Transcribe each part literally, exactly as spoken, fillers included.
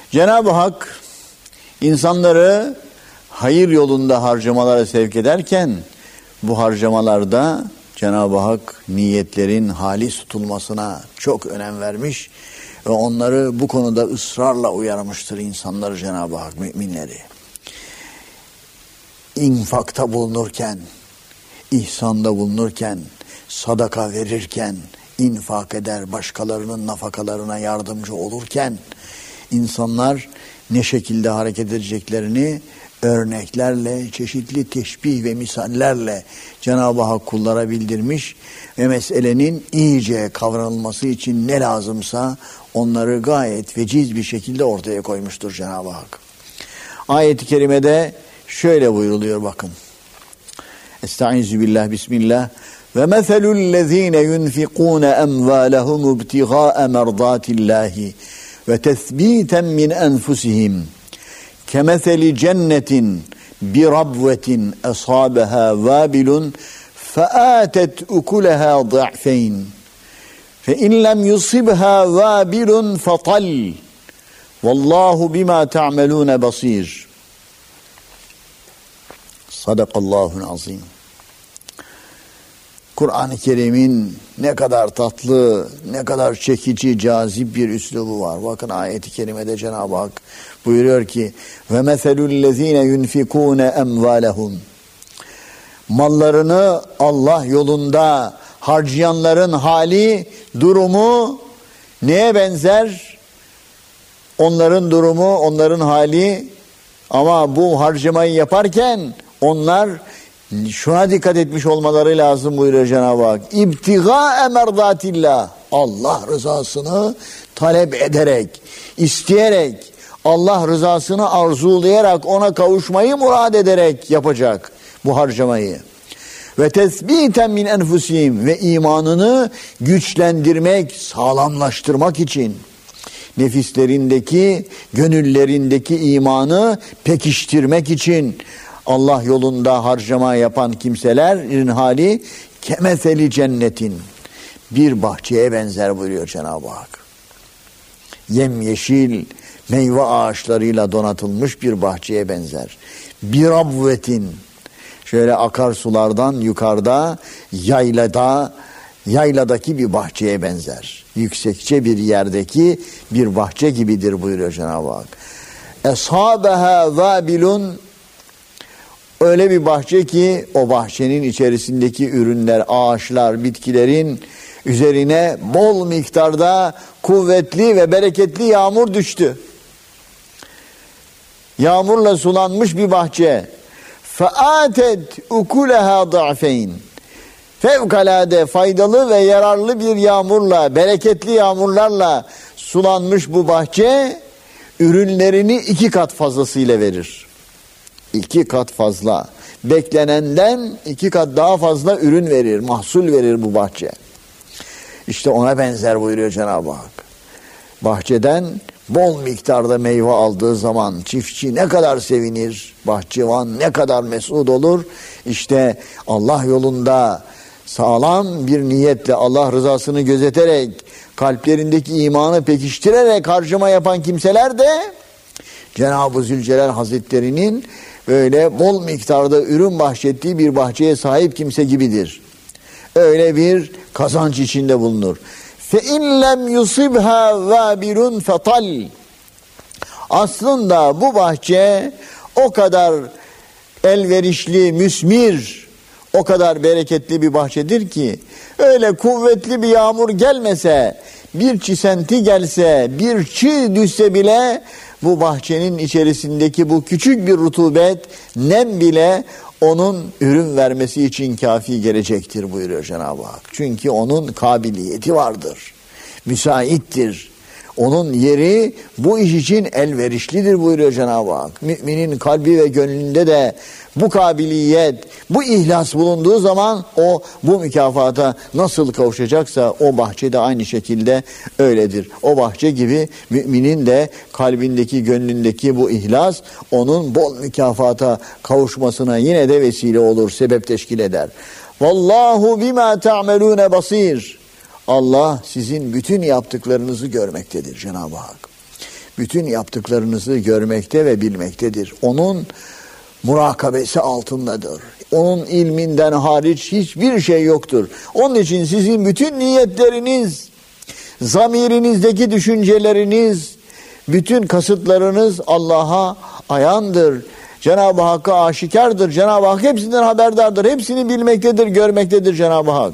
Cenab-ı Hak insanları hayır yolunda harcamalara sevk ederken bu harcamalarda Cenab-ı Hak niyetlerin halis tutulmasına çok önem vermiş ve onları bu konuda ısrarla uyarmıştır insanları Cenab-ı Hak, müminleri. İnfakta bulunurken, ihsanda bulunurken, sadaka verirken, infak eder, başkalarının nafakalarına yardımcı olurken insanlar ne şekilde hareket edeceklerini örneklerle, çeşitli teşbih ve misallerle Cenab-ı Hak kullara bildirmiş ve meselenin iyice kavranılması için ne lazımsa onları gayet veciz bir şekilde ortaya koymuştur Cenab-ı Hak. Ayet-i kerimede şöyle buyruluyor, bakın. Estaizu billah, bismillah. Ve meselü'llezine yunfikûne emvâlehum ibtigâe merdâtillâhi ve tesbîten min enfusihim kemeseli cennetin bi rabvetin asâbeha vâbilun feâtet ukulaha ضعفين فإن لم يصبها وابل فطل والله بما تعملون بصير. Sadakallahul azim. Kur'an-ı Kerim'in ne kadar tatlı, ne kadar çekici, cazip bir üslubu var. Bakın ayet-i kerimede Cenab-ı Hak buyuruyor ki ve meselü'llezine yunfikûne emvâlehum, mallarını Allah yolunda harcayanların hali, durumu neye benzer? Onların durumu, onların hali, ama bu harcamayı yaparken onlar şuna dikkat etmiş olmaları lazım buyuruyor Cenab-ı Hak. İbtigâe merdatillah, Allah rızasını talep ederek, isteyerek, Allah rızasını arzulayarak, ona kavuşmayı murad ederek yapacak bu harcamayı. Ve tesbiten min enfusihim, ve imanını güçlendirmek, sağlamlaştırmak için nefislerindeki, gönüllerindeki imanı pekiştirmek için Allah yolunda harcama yapan kimselerin hali kemeseli cennetin, bir bahçeye benzer buyuruyor Cenab-ı Hak. Yemyeşil meyve ağaçlarıyla donatılmış bir bahçeye benzer. Bir rabvetin, şöyle akarsulardan yukarıda yaylada, yayladaki bir bahçeye benzer. Yüksekçe bir yerdeki bir bahçe gibidir buyuruyor Cenab-ı Hak. Eshabeha vabilun, öyle bir bahçe ki o bahçenin içerisindeki ürünler, ağaçlar, bitkilerin üzerine bol miktarda kuvvetli ve bereketli yağmur düştü. Yağmurla sulanmış bir bahçe. فَآتَتْ اُكُلَهَا ضَعْفَيْنِ, fevkalade faydalı ve yararlı bir yağmurla, bereketli yağmurlarla sulanmış bu bahçe ürünlerini iki kat fazlasıyla verir. İki kat fazla. Beklenenden iki kat daha fazla ürün verir, mahsul verir bu bahçe. İşte ona benzer buyuruyor Cenab-ı Hak. Bahçeden bol miktarda meyve aldığı zaman çiftçi ne kadar sevinir, bahçıvan ne kadar mesut olur. İşte Allah yolunda sağlam bir niyetle, Allah rızasını gözeterek, kalplerindeki imanı pekiştirerek harcama yapan kimseler de Cenab-ı Zülcelal Hazretleri'nin böyle bol miktarda ürün bahşettiği bir bahçeye sahip kimse gibidir. Öyle bir kazanç içinde bulunur. فَاِنْ لَمْ يُصِبْهَا وَابِرٌ فَطَلْ, aslında bu bahçe o kadar elverişli, müsmir, o kadar bereketli bir bahçedir ki öyle kuvvetli bir yağmur gelmese, bir çisenti gelse, bir çiğ düşse bile bu bahçenin içerisindeki bu küçük bir rutubet, nem bile onun ürün vermesi için kafi gelecektir buyuruyor Cenab-ı Hak. Çünkü onun kabiliyeti vardır, müsaittir. Onun yeri bu iş için elverişlidir buyuruyor Cenab-ı Hak. Müminin kalbi ve gönlünde de bu kabiliyet, bu ihlas bulunduğu zaman o bu mükafata nasıl kavuşacaksa o bahçede aynı şekilde öyledir. O bahçe gibi müminin de kalbindeki, gönlündeki bu ihlas onun bol mükafata kavuşmasına yine de vesile olur, sebep teşkil eder. Vallahu bima ta'melune basir. Allah sizin bütün yaptıklarınızı görmektedir Cenab-ı Hak. bütün yaptıklarınızı görmekte ve bilmektedir. Onun murakabesi altındadır. Onun ilminden hariç hiçbir şey yoktur. Onun için sizin bütün niyetleriniz, zamirinizdeki düşünceleriniz, bütün kasıtlarınız Allah'a ayandır. Cenab-ı Hakk'a aşikardır. Cenab-ı Hak hepsinden haberdardır. Hepsini bilmektedir, görmektedir Cenab-ı Hak.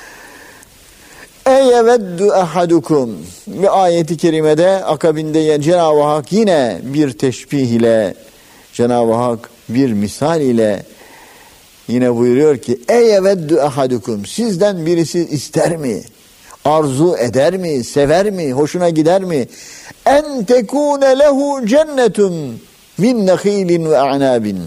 Eyeveddu ahadukum. Bir ayeti kerimede akabinde Cenab-ı Hak yine bir teşbih ile, Cenab-ı Hak bir misal ile yine buyuruyor ki Eyeveddu ahadukum. Sizden birisi ister mi? Arzu eder mi? Sever mi? Hoşuna gider mi? En tekune lehu cennetun min nehilin ve a'nabin.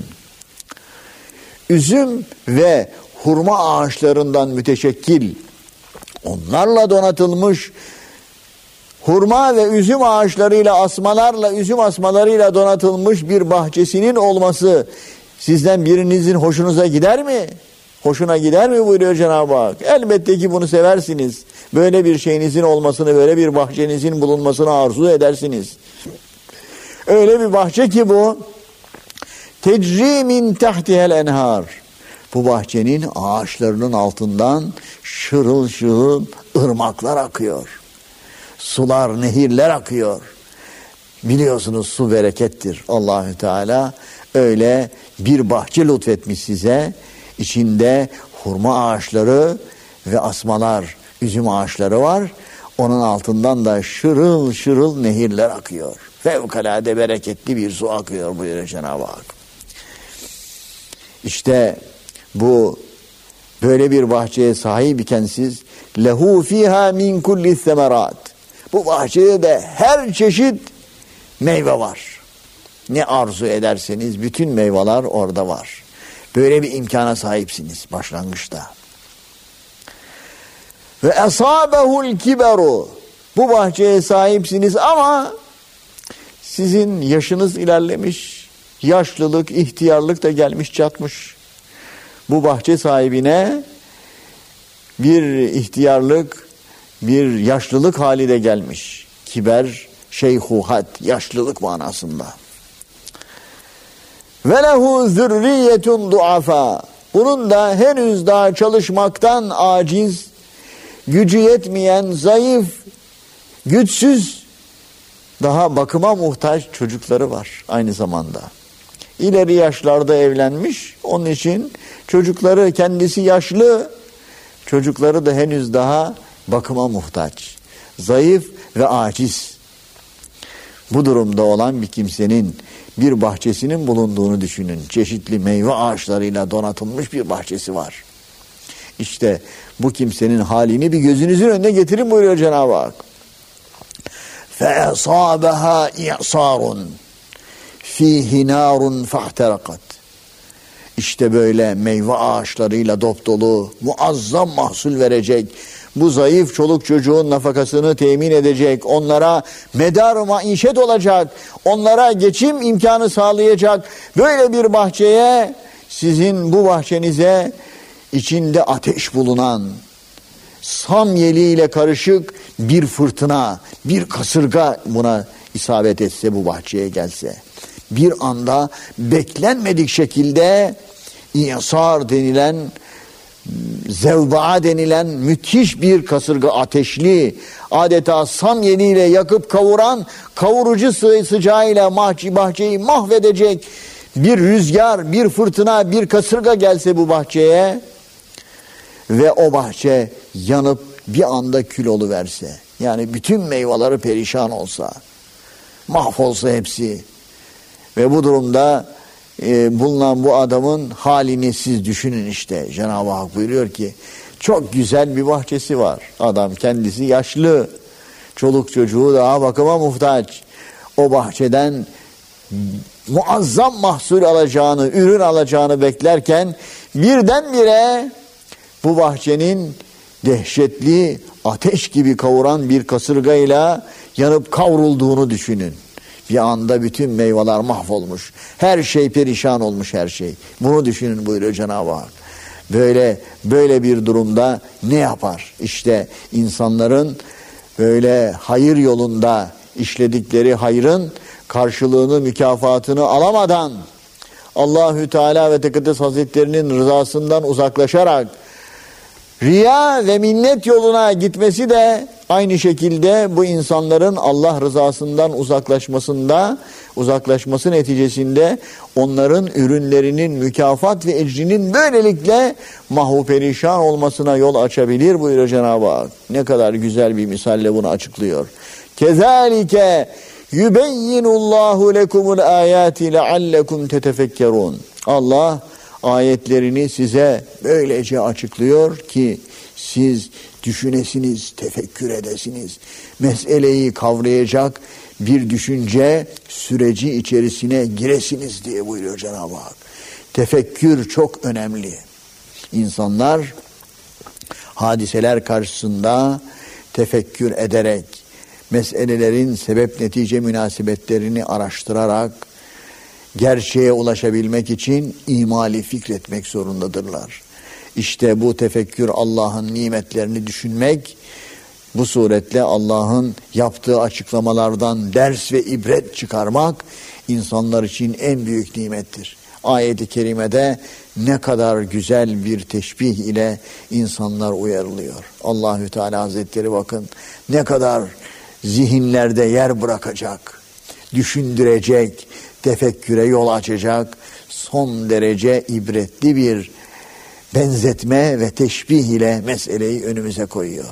Üzüm ve hurma ağaçlarından müteşekkil, onlarla donatılmış, hurma ve üzüm ağaçlarıyla, asmalarla, üzüm asmalarıyla donatılmış bir bahçesinin olması sizden birinizin hoşunuza gider mi? Hoşuna gider mi buyuruyor Cenab-ı Hak. Elbette ki bunu seversiniz. Böyle bir şeyinizin olmasını, böyle bir bahçenizin bulunmasını arzu edersiniz. Öyle bir bahçe ki bu, tecri min tahtihel enhar. Bu bahçenin ağaçlarının altından şırıl şırıl ırmaklar akıyor. Sular, nehirler akıyor. Biliyorsunuz su berekettir. Allahü Teala öyle bir bahçe lütfetmiş size. İçinde hurma ağaçları ve asmalar, üzüm ağaçları var. Onun altından da şırıl şırıl nehirler akıyor. Fevkalade bereketli bir su akıyor buyuruyor Cenab-ı Hak. İşte bu böyle bir bahçeye sahip iken siz lehu fiha min kulli semerat. Bu bahçede de her çeşit meyve var. Ne arzu ederseniz bütün meyveler orada var. Böyle bir imkana sahipsiniz başlangıçta. Ve esabehul kiberu. Bu bahçeye sahipsiniz ama sizin yaşınız ilerlemiş, yaşlılık, ihtiyarlık da gelmiş çatmış. Bu bahçe sahibine bir ihtiyarlık, bir yaşlılık hali de gelmiş. Kiber, şeyhuhat, yaşlılık manasında. Ve lehu zürriyetun duafa. Bunun da henüz daha çalışmaktan aciz, gücü yetmeyen, zayıf, güçsüz, daha bakıma muhtaç çocukları var aynı zamanda. İleri yaşlarda evlenmiş, onun için çocukları, kendisi yaşlı, çocukları da henüz daha bakıma muhtaç, zayıf ve aciz. Bu durumda olan bir kimsenin bir bahçesinin bulunduğunu düşünün. Çeşitli meyve ağaçlarıyla donatılmış bir bahçesi var. İşte bu kimsenin halini bir gözünüzün önüne getirin buyuruyor Cenab-ı Hak. فَاَصَابَهَا اِعْصَارٌ ف۪يهِ نَارٌ فَاحْتَرَقَتْ. İşte böyle meyve ağaçlarıyla dop dolu, muazzam mahsul verecek, bu zayıf çoluk çocuğun nafakasını temin edecek, onlara medar-ı maişet olacak, onlara geçim imkanı sağlayacak böyle bir bahçeye, sizin bu bahçenize içinde ateş bulunan, samyeliyle karışık bir fırtına, bir kasırga buna isabet etse, bu bahçeye gelse, bir anda beklenmedik şekilde İsar denilen, zevba denilen müthiş bir kasırga, ateşli, adeta samyeliyle yakıp kavuran, kavurucu sıcağıyla bahçeyi mahvedecek bir rüzgar, bir fırtına, bir kasırga gelse bu bahçeye ve o bahçe yanıp bir anda kül oluverse, yani bütün meyveleri perişan olsa, mahvolsa hepsi ve bu durumda e, bulunan bu adamın halini siz düşünün işte. Cenab-ı Hak buyuruyor ki çok güzel bir bahçesi var. Adam kendisi yaşlı, çoluk çocuğu daha bakıma muhtaç. O bahçeden muazzam mahsul alacağını, ürün alacağını beklerken birdenbire bu bahçenin dehşetli, ateş gibi kavuran bir kasırgayla yanıp kavrulduğunu düşünün. Bir anda bütün meyveler mahvolmuş. Her şey perişan olmuş, her şey. Bunu düşünün buyuruyor Cenab-ı Hak. Böyle böyle bir durumda ne yapar? İşte insanların böyle hayır yolunda işledikleri hayrın karşılığını, mükafatını alamadan Allahü Teala ve Tekaddes Hazretlerinin rızasından uzaklaşarak riya ve minnet yoluna gitmesi de aynı şekilde bu insanların Allah rızasından uzaklaşmasında, uzaklaşması neticesinde onların ürünlerinin mükafat ve ecrinin böylelikle mahvu perişan olmasına yol açabilir buyuruyor Cenab-ı Hak. Ne kadar güzel bir misalle bunu açıklıyor. Kezalike yubeyyinullahu lekumul ayati leallekum tetefekkerun. Allah ayetlerini size böylece açıklıyor ki siz düşünesiniz, tefekkür edesiniz. Meseleyi kavrayacak bir düşünce süreci içerisine giresiniz diye buyuruyor Cenab-ı Hak. Tefekkür çok önemli. İnsanlar hadiseler karşısında tefekkür ederek, meselelerin sebep netice münasebetlerini araştırarak gerçeğe ulaşabilmek için imali fikretmek zorundadırlar. İşte bu tefekkür, Allah'ın nimetlerini düşünmek, bu suretle Allah'ın yaptığı açıklamalardan ders ve ibret çıkarmak insanlar için en büyük nimettir. Ayet-i kerimede ne kadar güzel bir teşbih ile insanlar uyarılıyor. Allahü Teala Hazretleri bakın ne kadar zihinlerde yer bırakacak, düşündürecek, tefekküre yol açacak, son derece ibretli bir benzetme ve teşbih ile meseleyi önümüze koyuyor.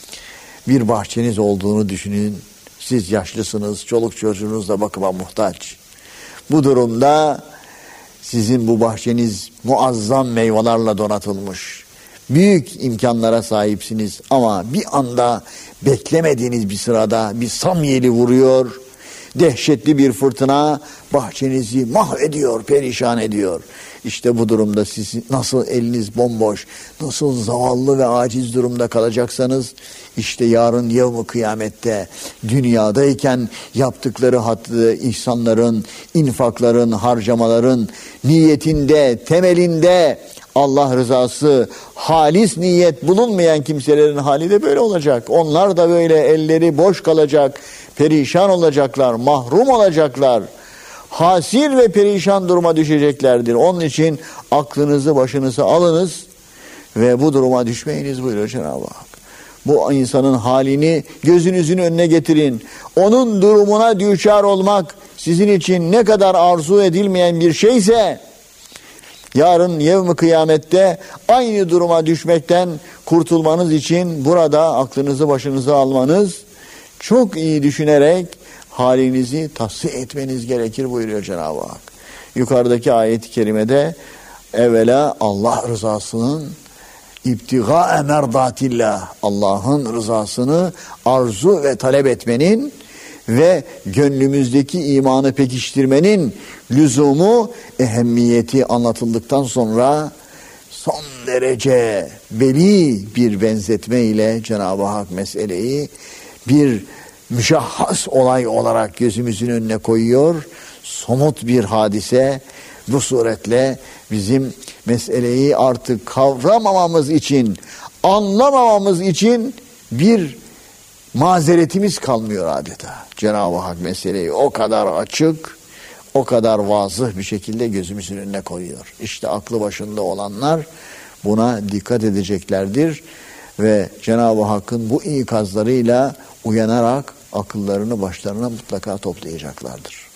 Bir bahçeniz olduğunu düşünün. Siz yaşlısınız, çoluk çocuğunuz da bakıma muhtaç. Bu durumda sizin bu bahçeniz muazzam meyvelerle donatılmış. Büyük imkanlara sahipsiniz ama bir anda beklemediğiniz bir sırada bir samyeli vuruyor. Dehşetli bir fırtına bahçenizi mahvediyor, perişan ediyor. İşte bu durumda siz nasıl eliniz bomboş, nasıl zavallı ve aciz durumda kalacaksanız, işte yarın yevm-i kıyamette dünyadayken yaptıkları hattı, ihsanların, infakların, harcamaların niyetinde, temelinde Allah rızası, halis niyet bulunmayan kimselerin hali de böyle olacak. Onlar da böyle elleri boş kalacak, perişan olacaklar, mahrum olacaklar. Hasir ve perişan duruma düşeceklerdir. Onun için aklınızı başınıza alınız ve bu duruma düşmeyiniz buyuruyor Cenab-ı Hak. Bu insanın halini gözünüzün önüne getirin. Onun durumuna düçar olmak sizin için ne kadar arzu edilmeyen bir şeyse, yarın yevm-i kıyamette aynı duruma düşmekten kurtulmanız için burada aklınızı başınıza almanız, çok iyi düşünerek halinizi tahsih etmeniz gerekir buyuruyor Cenab-ı Hak. Yukarıdaki ayet-i kerimede evvela Allah rızasının İbtiga merdatillah, Allah'ın rızasını arzu ve talep etmenin ve gönlümüzdeki imanı pekiştirmenin lüzumu, ehemmiyeti anlatıldıktan sonra son derece veli bir benzetme ile Cenab-ı Hak meseleyi bir müşahhas olay olarak gözümüzün önüne koyuyor. Somut bir hadise. Bu suretle bizim meseleyi artık kavramamamız için, anlamamamız için bir mazeretimiz kalmıyor adeta. Cenab-ı Hak meseleyi o kadar açık, o kadar vazıh bir şekilde gözümüzün önüne koyuyor. İşte aklı başında olanlar buna dikkat edeceklerdir ve Cenab-ı Hakk'ın bu ikazlarıyla uyanarak akıllarını başlarına mutlaka toplayacaklardır.